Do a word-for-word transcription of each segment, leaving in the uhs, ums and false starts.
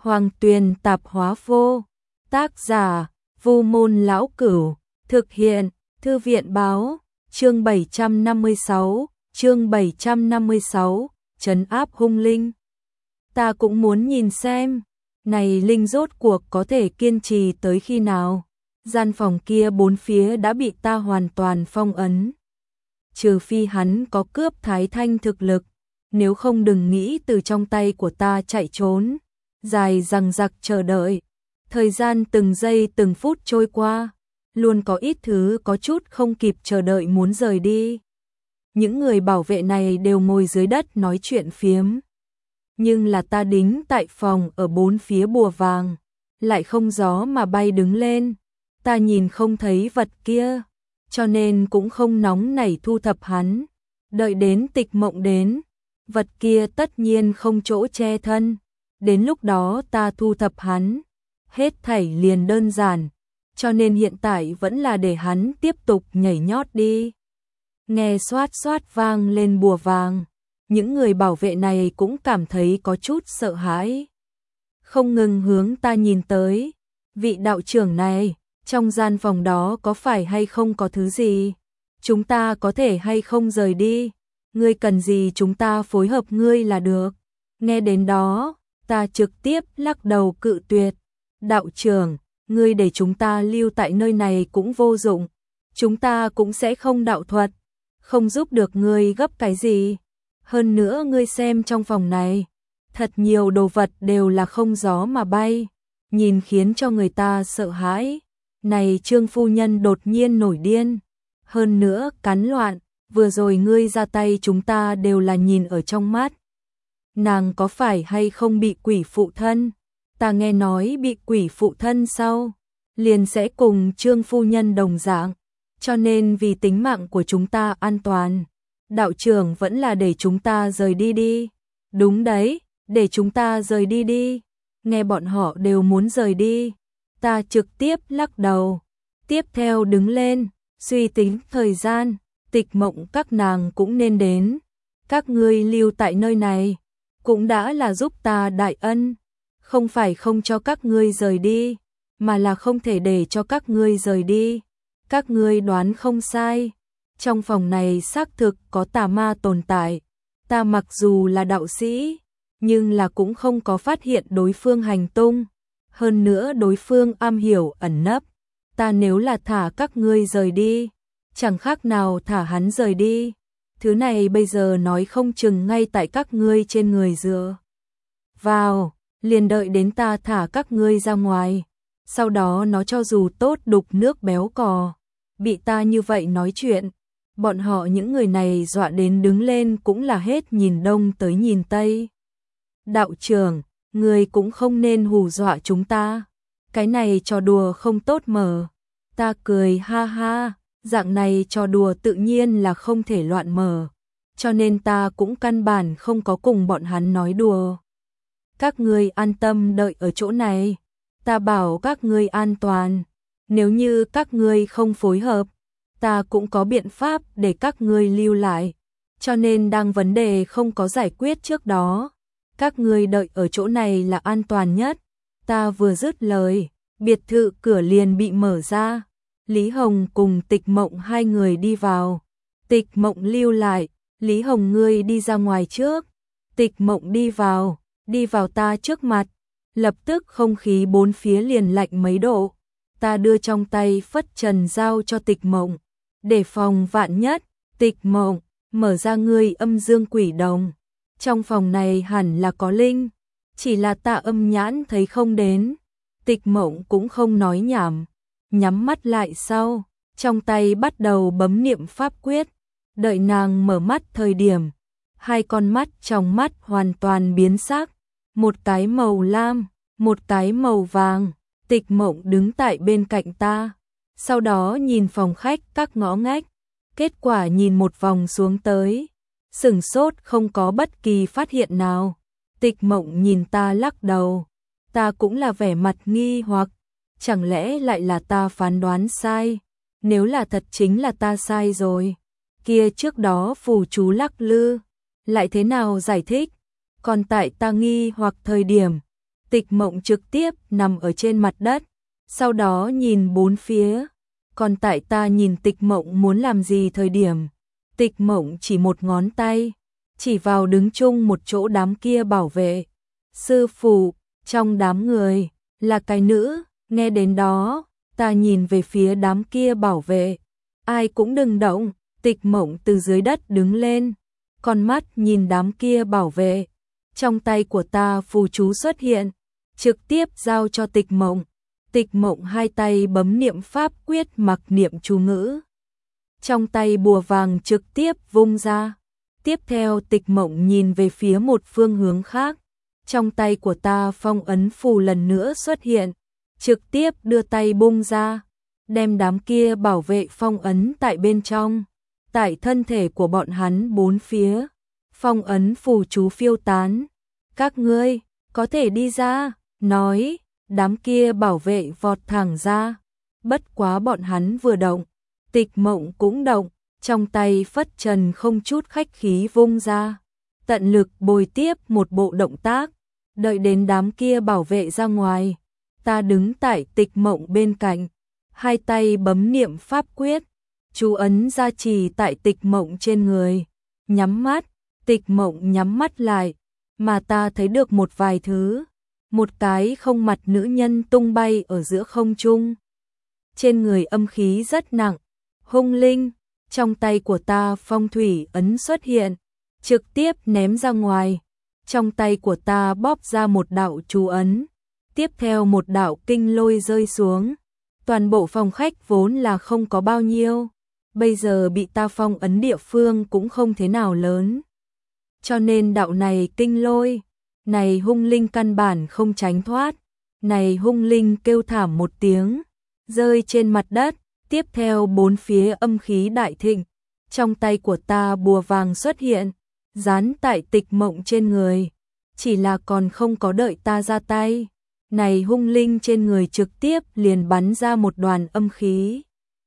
Hoàng Tuyền Tạp Hóa Vô. Tác giả: Vu Môn Lão Cửu. Thực hiện: Thư viện Báo. Chương bảy trăm năm mươi sáu, chương bảy trăm năm mươi sáu, trấn áp hung linh. Ta cũng muốn nhìn xem, này linh rốt cuộc có thể kiên trì tới khi nào. Gian phòng kia bốn phía đã bị ta hoàn toàn phong ấn. Trừ phi hắn có cướp Thái Thanh thực lực, nếu không đừng nghĩ từ trong tay của ta chạy trốn. Dài dằng dặc chờ đợi, thời gian từng giây từng phút trôi qua, luôn có ít thứ có chút không kịp chờ đợi muốn rời đi. Những người bảo vệ này đều ngồi dưới đất nói chuyện phiếm. Nhưng là ta đính tại phòng ở bốn phía bùa vàng, lại không gió mà bay đứng lên. Ta nhìn không thấy vật kia, cho nên cũng không nóng nảy thu thập hắn. Đợi đến Tịch Mộng đến, vật kia tất nhiên không chỗ che thân. Đến lúc đó ta thu thập hắn, hết thảy liền đơn giản. Cho nên hiện tại vẫn là để hắn tiếp tục nhảy nhót đi. Nghe xoát xoát vang lên bùa vàng, những người bảo vệ này cũng cảm thấy có chút sợ hãi. Không ngừng hướng ta nhìn tới. Vị đạo trưởng này, trong gian phòng đó có phải hay không có thứ gì? Chúng ta có thể hay không rời đi? Ngươi cần gì chúng ta phối hợp ngươi là được. Nghe đến đó, ta trực tiếp lắc đầu cự tuyệt. Đạo trưởng, ngươi để chúng ta lưu tại nơi này cũng vô dụng. Chúng ta cũng sẽ không đạo thuật, không giúp được ngươi gấp cái gì. Hơn nữa ngươi xem trong phòng này, thật nhiều đồ vật đều là không gió mà bay, nhìn khiến cho người ta sợ hãi. Này Trương phu nhân đột nhiên nổi điên, hơn nữa cắn loạn, vừa rồi ngươi ra tay chúng ta đều là nhìn ở trong mắt. Nàng có phải hay không bị quỷ phụ thân? Ta nghe nói bị quỷ phụ thân sau, liền sẽ cùng Trương phu nhân đồng dạng, cho nên vì tính mạng của chúng ta an toàn, đạo trưởng vẫn là để chúng ta rời đi đi. Đúng đấy, để chúng ta rời đi đi. Nghe bọn họ đều muốn rời đi, ta trực tiếp lắc đầu, tiếp theo đứng lên, suy tính thời gian. Tịch Mộng các nàng cũng nên đến, các ngươi lưu tại nơi này cũng đã là giúp ta đại ân, không phải không cho các ngươi rời đi, mà là không thể để cho các ngươi rời đi. Các ngươi đoán không sai, trong phòng này xác thực có tà ma tồn tại. Ta mặc dù là đạo sĩ, nhưng là cũng không có phát hiện đối phương hành tung. Hơn nữa đối phương am hiểu ẩn nấp. Ta nếu là thả các ngươi rời đi, chẳng khác nào thả hắn rời đi. Thứ này bây giờ nói không chừng ngay tại các ngươi trên người dựa vào, liền đợi đến ta thả các ngươi ra ngoài. Sau đó nó cho dù tốt đục nước béo cò, bị ta như vậy nói chuyện, bọn họ những người này dọa đến đứng lên cũng là hết nhìn đông tới nhìn tây. Đạo trưởng, người cũng không nên hù dọa chúng ta, cái này trò đùa không tốt mở. Ta cười ha ha, dạng này trò đùa tự nhiên là không thể loạn mở, cho nên ta cũng căn bản không có cùng bọn hắn nói đùa. Các ngươi an tâm đợi ở chỗ này, ta bảo các ngươi an toàn. Nếu như các ngươi không phối hợp, ta cũng có biện pháp để các ngươi lưu lại. Cho nên đang vấn đề không có giải quyết trước đó, các ngươi đợi ở chỗ này là an toàn nhất. Ta vừa dứt lời, biệt thự cửa liền bị mở ra. Lý Hồng cùng Tịch Mộng hai người đi vào. Tịch Mộng lưu lại, Lý Hồng ngươi đi ra ngoài trước. Tịch Mộng đi vào, đi vào ta trước mặt. Lập tức không khí bốn phía liền lạnh mấy độ. Ta đưa trong tay phất trần giao cho Tịch Mộng, để phòng vạn nhất. Tịch Mộng, mở ra ngươi âm dương quỷ đồng. Trong phòng này hẳn là có linh, chỉ là ta âm nhãn thấy không đến. Tịch Mộng cũng không nói nhảm, nhắm mắt lại sau, trong tay bắt đầu bấm niệm pháp quyết. Đợi nàng mở mắt thời điểm, hai con mắt trong mắt hoàn toàn biến sắc, một cái màu lam, một cái màu vàng. Tịch Mộng đứng tại bên cạnh ta, sau đó nhìn phòng khách các ngõ ngách, kết quả nhìn một vòng xuống tới, sửng sốt không có bất kỳ phát hiện nào. Tịch Mộng nhìn ta lắc đầu, ta cũng là vẻ mặt nghi hoặc, chẳng lẽ lại là ta phán đoán sai? Nếu là thật chính là ta sai rồi, kia trước đó phù chú lắc lư, lại thế nào giải thích? Còn tại ta nghi hoặc thời điểm, Tịch Mộng trực tiếp nằm ở trên mặt đất, sau đó nhìn bốn phía. Còn tại ta nhìn Tịch Mộng muốn làm gì thời điểm, Tịch Mộng chỉ một ngón tay, chỉ vào đứng chung một chỗ đám kia bảo vệ. Sư phụ, trong đám người, là cái nữ, nghe đến đó, ta nhìn về phía đám kia bảo vệ. Ai cũng đừng động, Tịch Mộng từ dưới đất đứng lên, con mắt nhìn đám kia bảo vệ. Trong tay của ta phù chú xuất hiện, trực tiếp giao cho Tịch Mộng. Tịch Mộng hai tay bấm niệm pháp quyết mặc niệm chú ngữ. Trong tay bùa vàng trực tiếp vung ra. Tiếp theo Tịch Mộng nhìn về phía một phương hướng khác. Trong tay của ta phong ấn phù lần nữa xuất hiện. Trực tiếp đưa tay bung ra. Đem đám kia bảo vệ phong ấn tại bên trong. Tại thân thể của bọn hắn bốn phía. Phong ấn phù chú phiêu tán. Các ngươi, có thể đi ra, nói. Đám kia bảo vệ vọt thẳng ra. Bất quá bọn hắn vừa động, Tịch Mộng cũng động, trong tay phất trần không chút khách khí vung ra. Tận lực bồi tiếp một bộ động tác, đợi đến đám kia bảo vệ ra ngoài. Ta đứng tại Tịch Mộng bên cạnh, hai tay bấm niệm pháp quyết, chú ấn gia trì tại Tịch Mộng trên người. Nhắm mắt, Tịch Mộng nhắm mắt lại, mà ta thấy được một vài thứ. Một cái không mặt nữ nhân tung bay ở giữa không trung. Trên người âm khí rất nặng, hung linh, trong tay của ta phong thủy ấn xuất hiện, trực tiếp ném ra ngoài. Trong tay của ta bóp ra một đạo chú ấn, tiếp theo một đạo kinh lôi rơi xuống. Toàn bộ phòng khách vốn là không có bao nhiêu, bây giờ bị ta phong ấn địa phương cũng không thế nào lớn. Cho nên đạo này kinh lôi, này hung linh căn bản không tránh thoát. Này hung linh kêu thảm một tiếng, rơi trên mặt đất, tiếp theo bốn phía âm khí đại thịnh. Trong tay của ta bùa vàng xuất hiện, dán tại Tịch Mộng trên người, chỉ là còn không có đợi ta ra tay. Này hung linh trên người trực tiếp liền bắn ra một đoàn âm khí.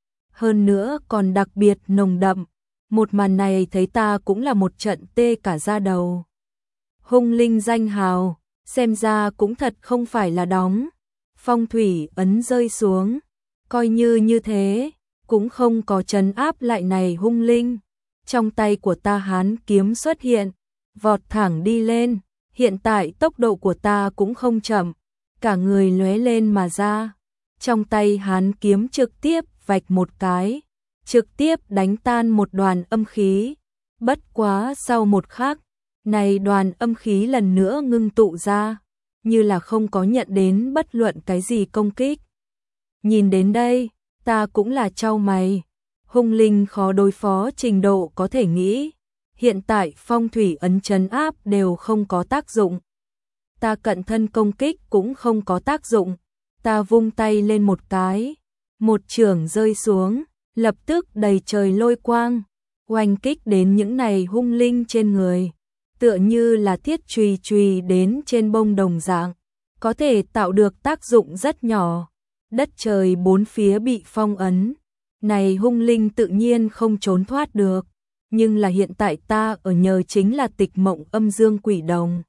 Hơn nữa còn đặc biệt nồng đậm, một màn này thấy ta cũng là một trận tê cả da đầu. Hung linh danh hào, xem ra cũng thật không phải là đóng. Phong thủy ấn rơi xuống, coi như như thế, cũng không có trấn áp lại này hung linh. Trong tay của ta hán kiếm xuất hiện, vọt thẳng đi lên. Hiện tại tốc độ của ta cũng không chậm, cả người lóe lên mà ra. Trong tay hán kiếm trực tiếp vạch một cái, trực tiếp đánh tan một đoàn âm khí. Bất quá sau một khắc, này đoàn âm khí lần nữa ngưng tụ ra, như là không có nhận đến bất luận cái gì công kích. Nhìn đến đây, ta cũng là chau mày, hung linh khó đối phó trình độ có thể nghĩ. Hiện tại phong thủy ấn trấn áp đều không có tác dụng. Ta cận thân công kích cũng không có tác dụng. Ta vung tay lên một cái, một chưởng rơi xuống, lập tức đầy trời lôi quang, oanh kích đến những này hung linh trên người. Tựa như là thiết chùy chùy đến trên bông đồng dạng, có thể tạo được tác dụng rất nhỏ. Đất trời bốn phía bị phong ấn, này hung linh tự nhiên không trốn thoát được. Nhưng là hiện tại ta ở nhờ chính là Tịch Mộng âm dương quỷ đồng.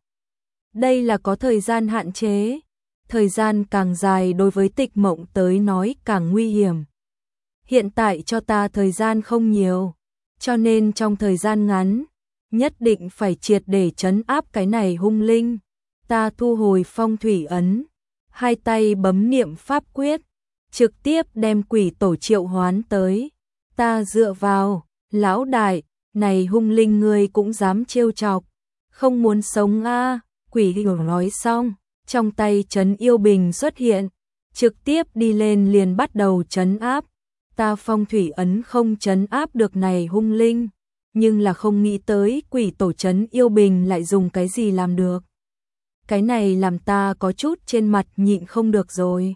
Đây là có thời gian hạn chế, thời gian càng dài đối với Tịch Mộng tới nói càng nguy hiểm. Hiện tại cho ta thời gian không nhiều, cho nên trong thời gian ngắn, nhất định phải triệt để trấn áp cái này hung linh. Ta thu hồi phong thủy ấn, hai tay bấm niệm pháp quyết, trực tiếp đem quỷ tổ triệu hoán tới. Ta dựa vào, lão đại, này hung linh ngươi cũng dám trêu chọc, không muốn sống a à. Quỷ hiểu nói xong, trong tay trấn yêu bình xuất hiện, trực tiếp đi lên liền bắt đầu trấn áp. Ta phong thủy ấn không trấn áp được này hung linh, nhưng là không nghĩ tới quỷ tổ trấn yêu bình lại dùng cái gì làm được. Cái này làm ta có chút trên mặt nhịn không được rồi.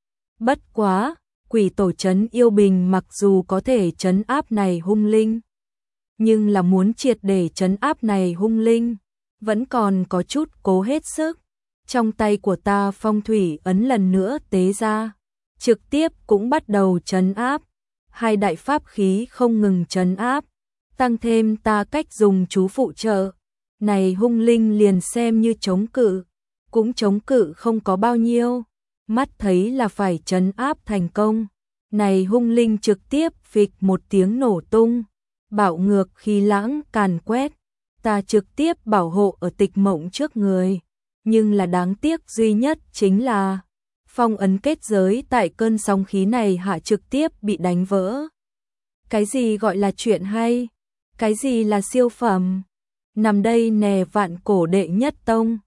Bất quá, quỷ tổ trấn yêu bình mặc dù có thể trấn áp này hung linh, nhưng là muốn triệt để trấn áp này hung linh, vẫn còn có chút cố hết sức. Trong tay của ta phong thủy ấn lần nữa tế ra, trực tiếp cũng bắt đầu trấn áp. Hai đại pháp khí không ngừng trấn áp, tăng thêm ta cách dùng chú phụ trợ, này hung linh liền xem như chống cự, cũng chống cự không có bao nhiêu, mắt thấy là phải trấn áp thành công. Này hung linh trực tiếp phịch một tiếng nổ tung, bạo ngược khí lãng càn quét, ta trực tiếp bảo hộ ở Tịch Mộng trước người. Nhưng là đáng tiếc duy nhất chính là phong ấn kết giới tại cơn sóng khí này hạ trực tiếp bị đánh vỡ. Cái gì gọi là chuyện hay? Cái gì là siêu phẩm? Nằm đây nè vạn cổ đệ nhất tông,